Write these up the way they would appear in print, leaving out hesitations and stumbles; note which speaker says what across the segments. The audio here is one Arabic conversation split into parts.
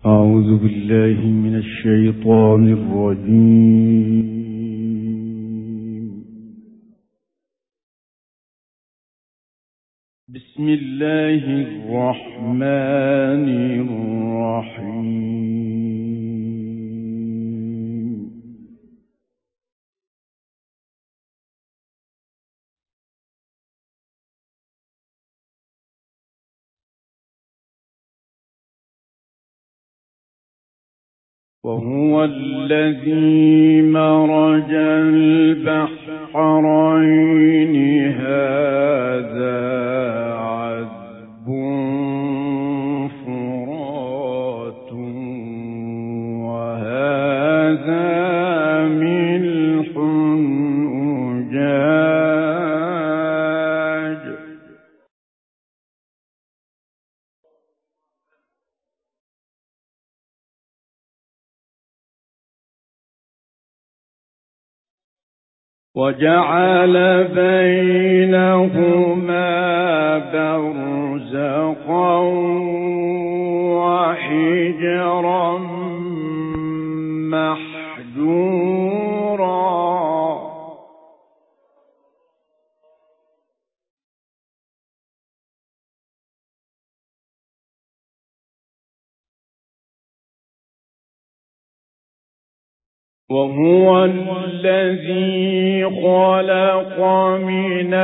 Speaker 1: أعوذ بالله من الشيطان الرجيم. بسم الله الرحمن الرحيم. وهو الذي مرج البحرين هذا عذب فرات وهذا ملح أجاج وجعل بينهما برزخا وحجرا محجورا وهو الذي خلق من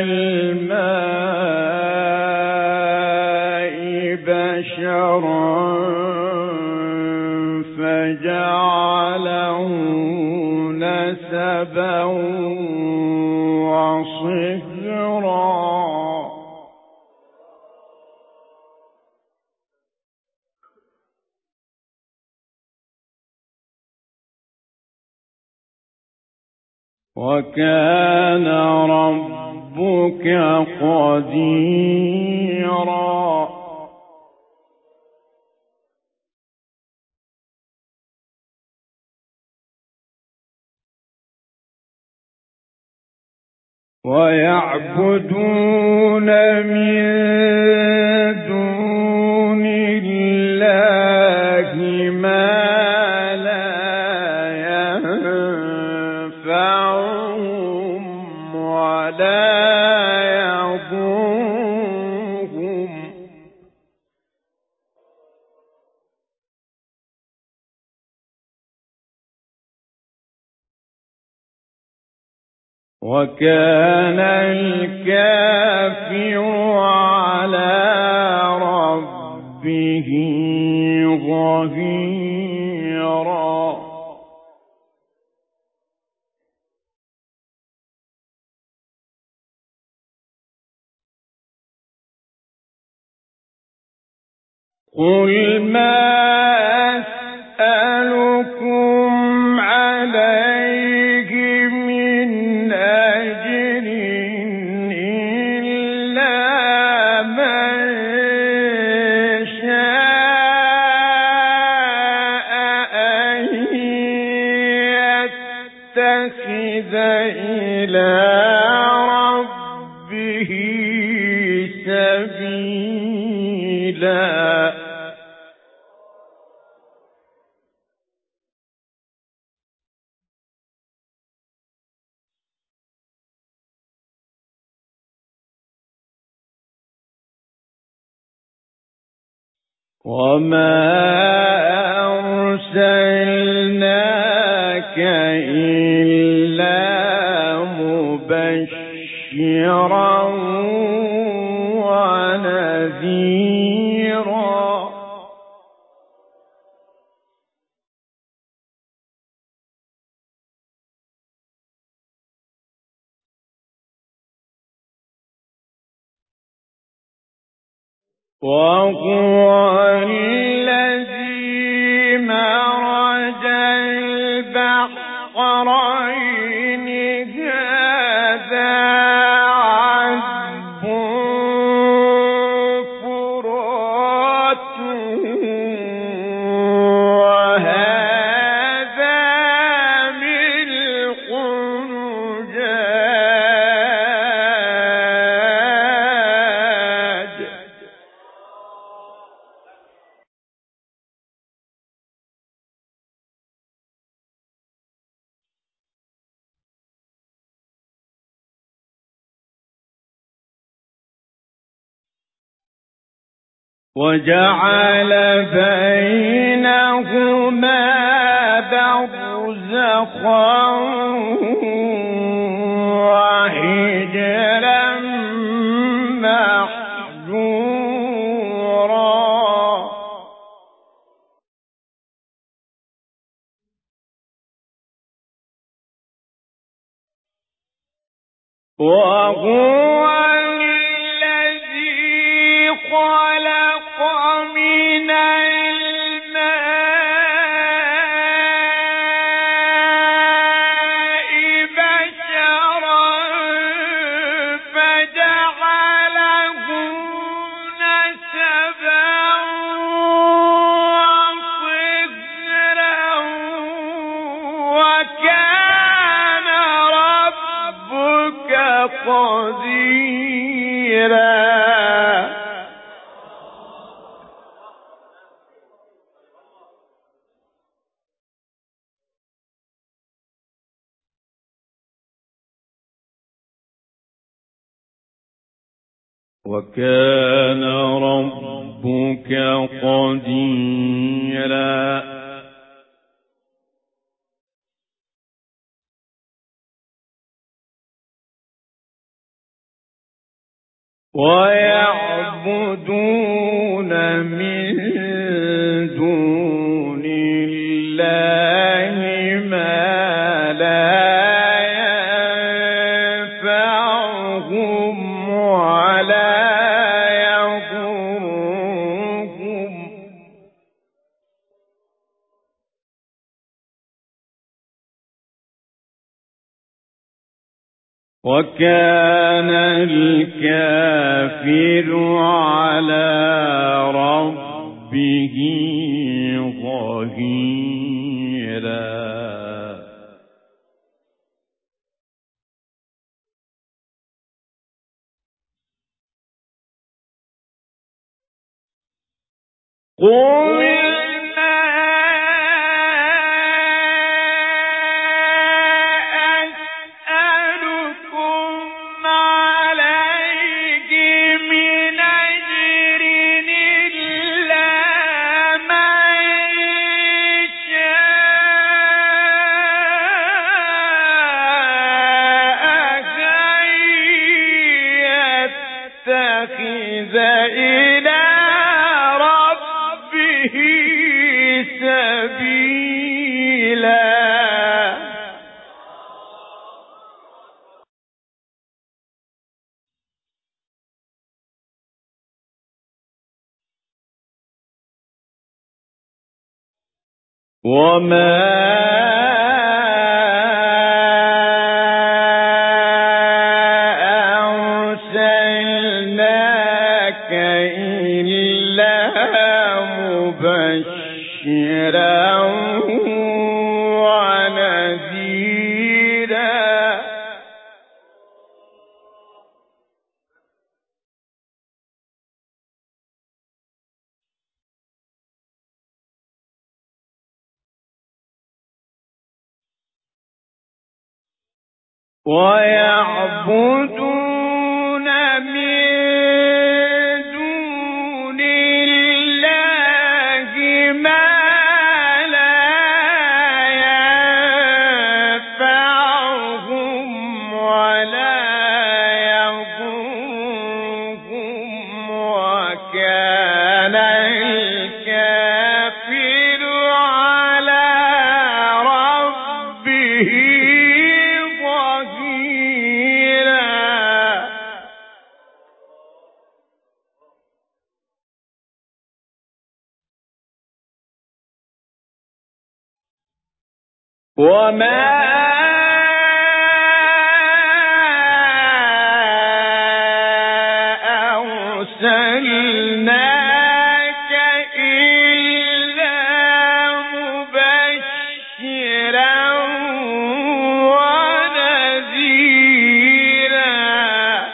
Speaker 1: الماء بشرا فجعله نسبا وصهرا وكان ربك قديرا ويعبدون من دون الله ما لا ينفعهم ولا يضرهم وكان الكافر على ربه ظهيرا قل ما أسألكم عليه من أجر إلا من شاء أن يتخذ إلى ربه سبيلا وما أرسلناك إلا مبشرا ونذيرا وهو الذي مرج البحرين هذا عذب فرات وهذا ملح أجاج وجعل بينهما برزخا وحجرا محجورا وهو الذي خلق من الماء بشرا فجعله نسبا وصهرا وكان ربك قديرا وكان ربك قديرا ويعبدون من دون الله ما لا ينفعهم ولا يضرهم وكان الكافر على ربه ظهيرا إلى ربه سبيلا وما مبشرا ونذيرا ويعبدون من دون الله ما لا ينفعهم ولا يضرهم وكان الكافر على ربه وما أرسلناك إلا مبشرا ونذيرا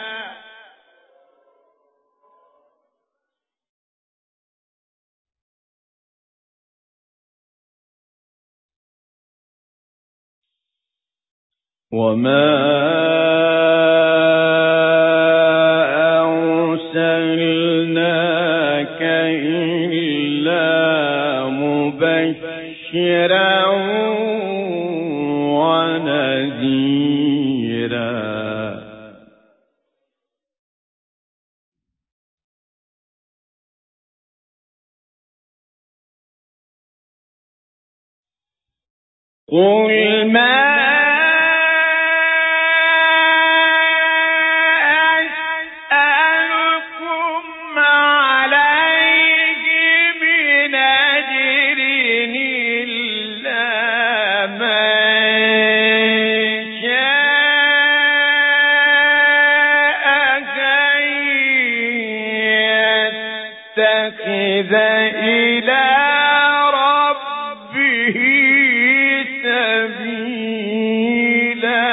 Speaker 1: وما أرسلناك
Speaker 2: مبشرا ونذيرا. قل ما إلى ربه سبيلا.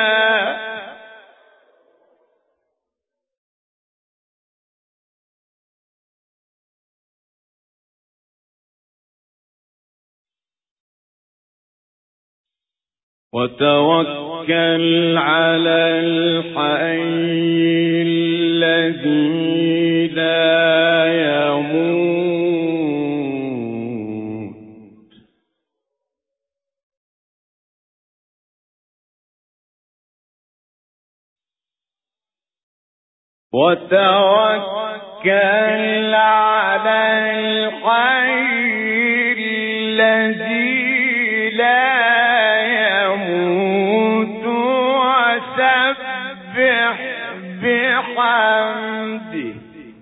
Speaker 2: وتوكل على الحي الذي لا يموت وتوكل على الحي الذي لا يموت وسبح بحمده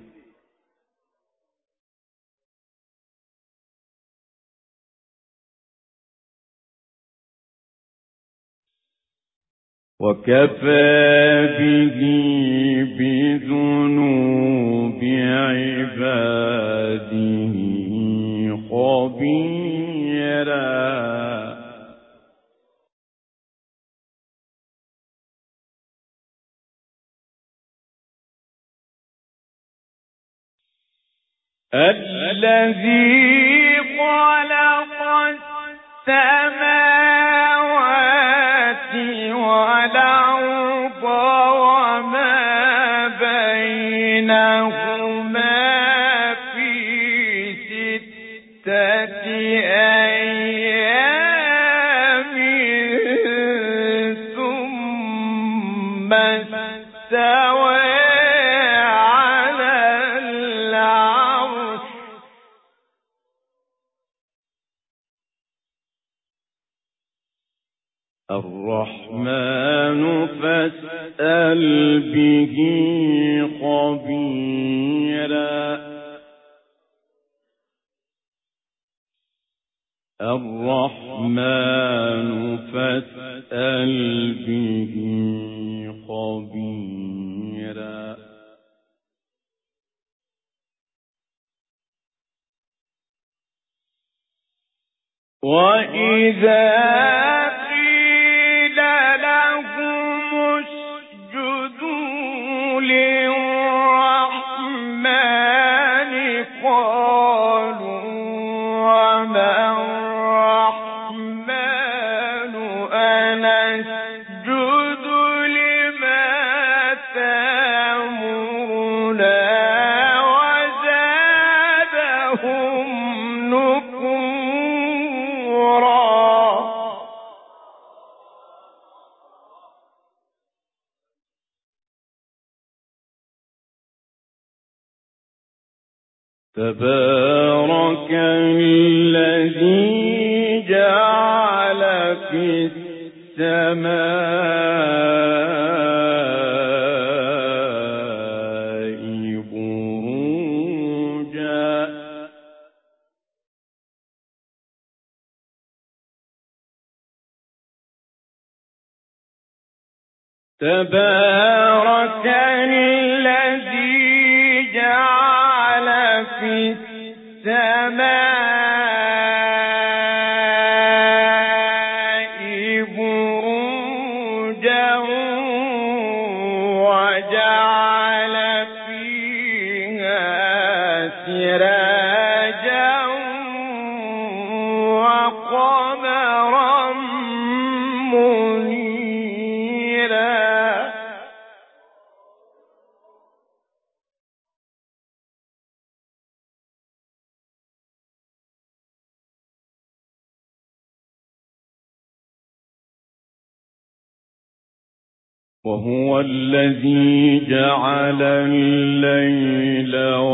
Speaker 2: وكفى به بذنوب عباده خبيرا. الذي خلق السماوات والأرض وما بينهما في 6 أيام ثم استوى الرحمن فاسأل به خبيرا. الرحمن فاسأل به خبيرا. وإذا تبارك الذي جعل في السماء بروجا تبارك الذي جعل في السماء بروجا وجعل فيها سراجا وقمرا منيرا.
Speaker 3: وهو الذي جعل الليل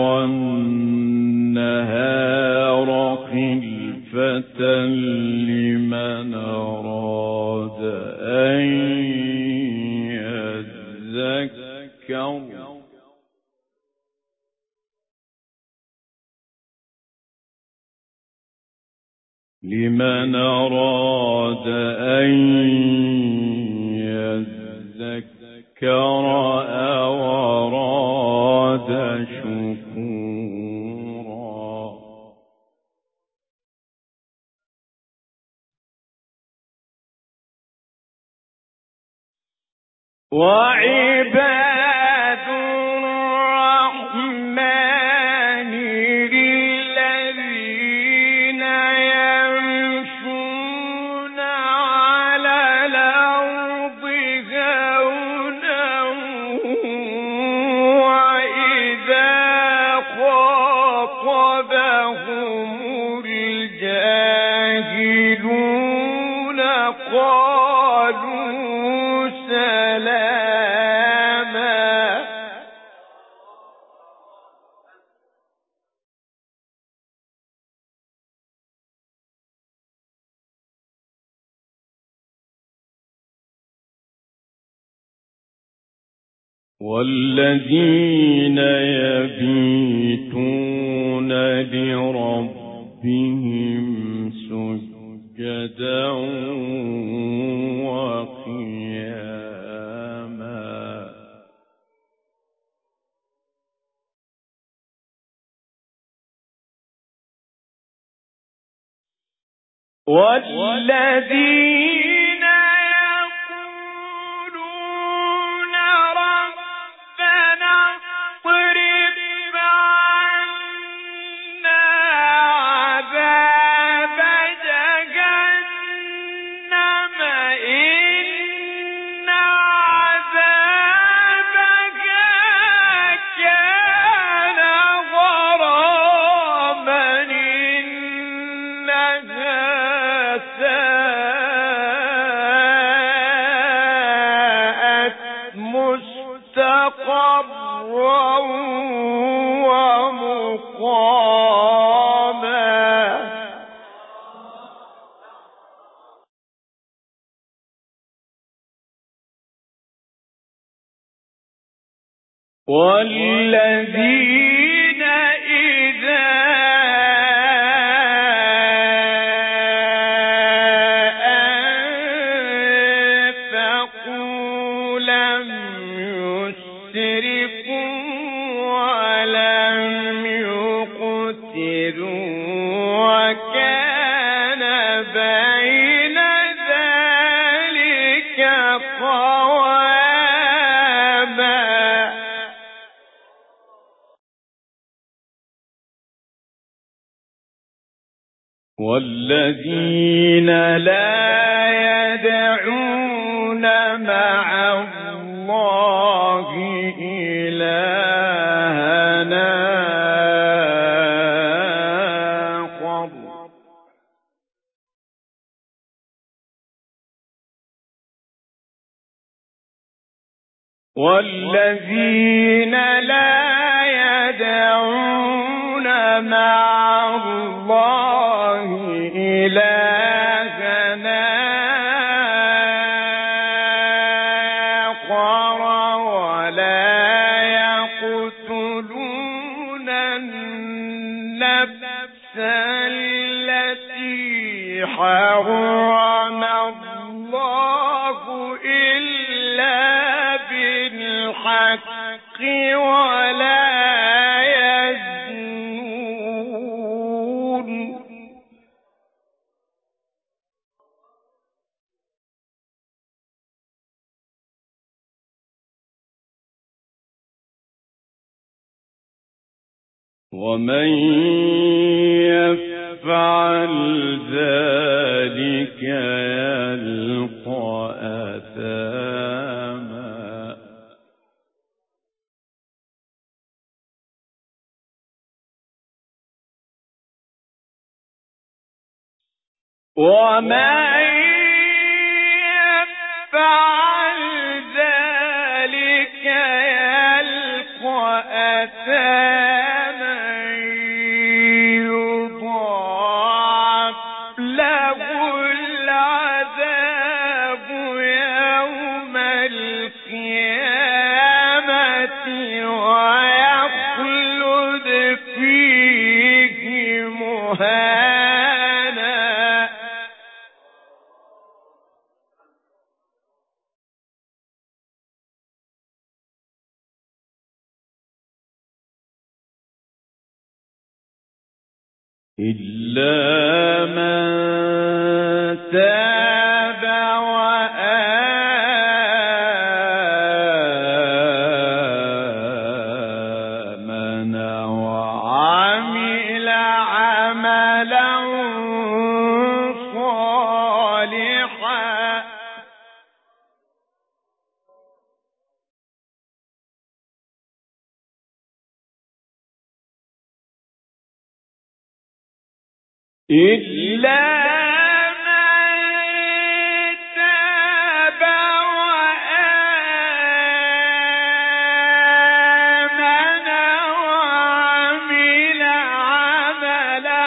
Speaker 3: والنهار خلفة لمن أراد أن يذكر أو أراد شكورا.
Speaker 1: وعباد الرحمن الذين يمشون على الأرض هونا وإذا خاطبهم الجاهلون قالوا سلاما.
Speaker 3: والذين يبيتون لربهم سجدا وقياما.
Speaker 1: والذين يقولون ربنا اصرف عنا عذاب جهنم إن عذابها كان غراما إنها ساءت مستقرا ومقاما. والذين إذا أنفقوا لم يسرفوا ولم يقتروا وكان بين ذلك قواما.
Speaker 3: والذين لا يدعون مع الله إلهنا آخر والذين لا يدعون مع الله إلهنا آخر ولا يقتلون النفس التي حرم الله إلا بالحق ولا يزنون. ومن يفعل ذلك يلقى أثاما. ومن يفعل ذلك إلا من تاب وآمن وعمل عملا صالحا إلا من تاب وآمن وعمل عملا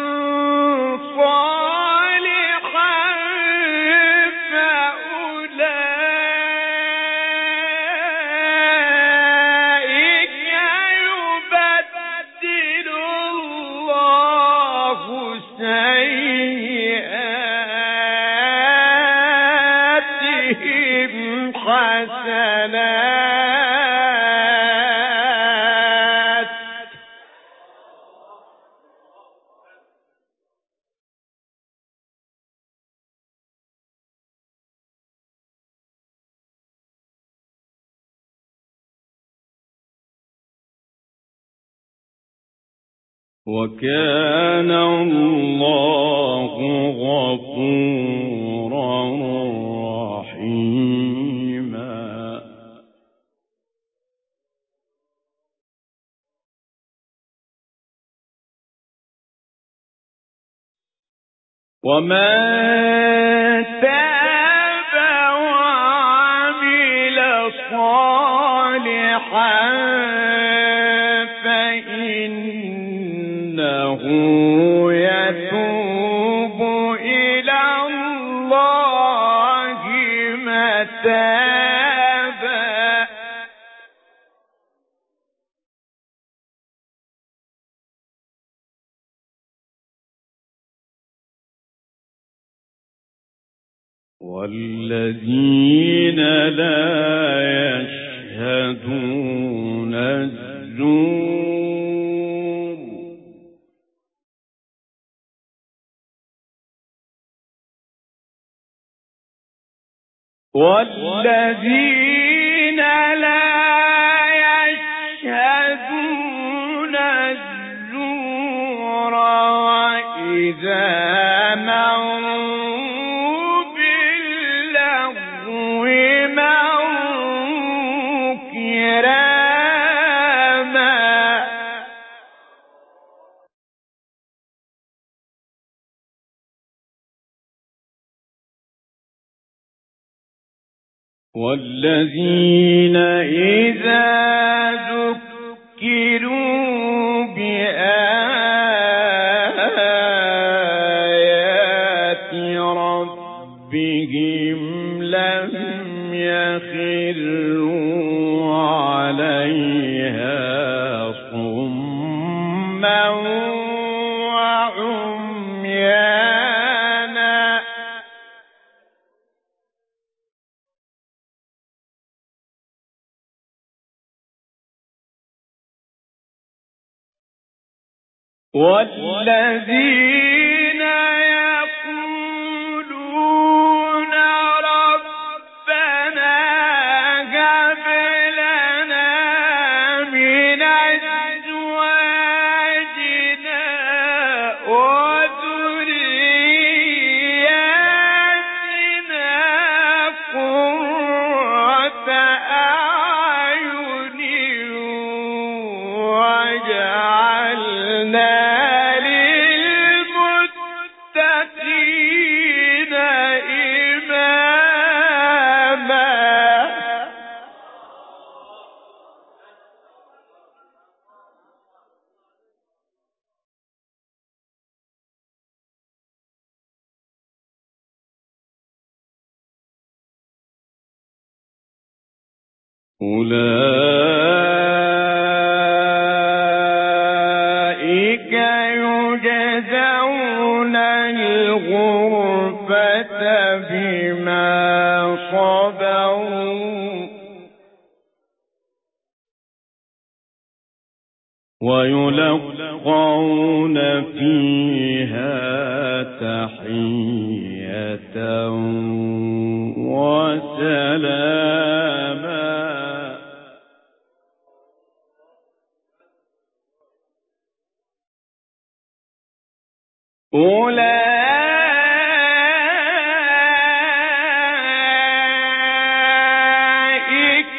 Speaker 3: صالحا فأولئك يبدل الله سيئاتهم حسنات وكان الله غفورا رحيما ومن تاب وعمل صالحا فإنه يتوب إلى الله متابا والذين لا يشهدون الزور والذين لا يشهدون الزور وإذا مروا باللغو مروا كراما والذين إذا ذكروا بآيات ربهم لم يخروا عليها صما وعميانا والذين يقولون ربنا هب لنا من أزواجنا وذرياتنا قرة أعين واجعلنا للمتقين إماما أولئك يجزون الغرفة بما صبروا ويلقون فيها تحية وسلاما.
Speaker 1: أولئك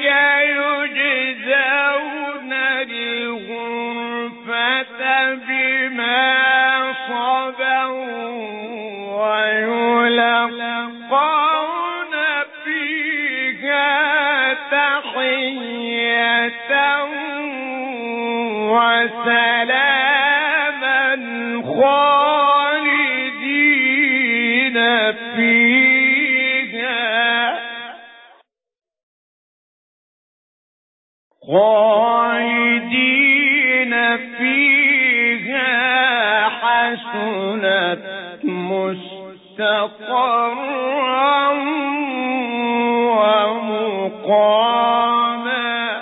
Speaker 1: يجزون الغرفة بما صبروا ويلقون فيها تحية وسلاما خالدين فيها حسنت مستقرا ومقاما.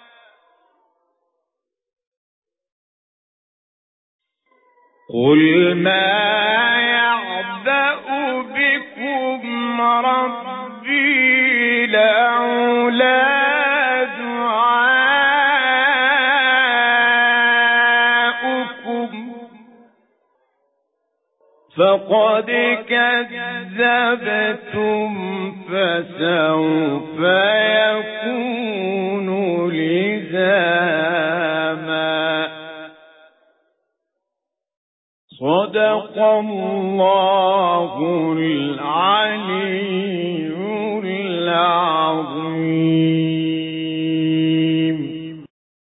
Speaker 1: قل ما يعبأ بكم ربي لولا دعاؤكم فقد كذبتم فسوف يكون لزاما. صدق الله العلي العظيم.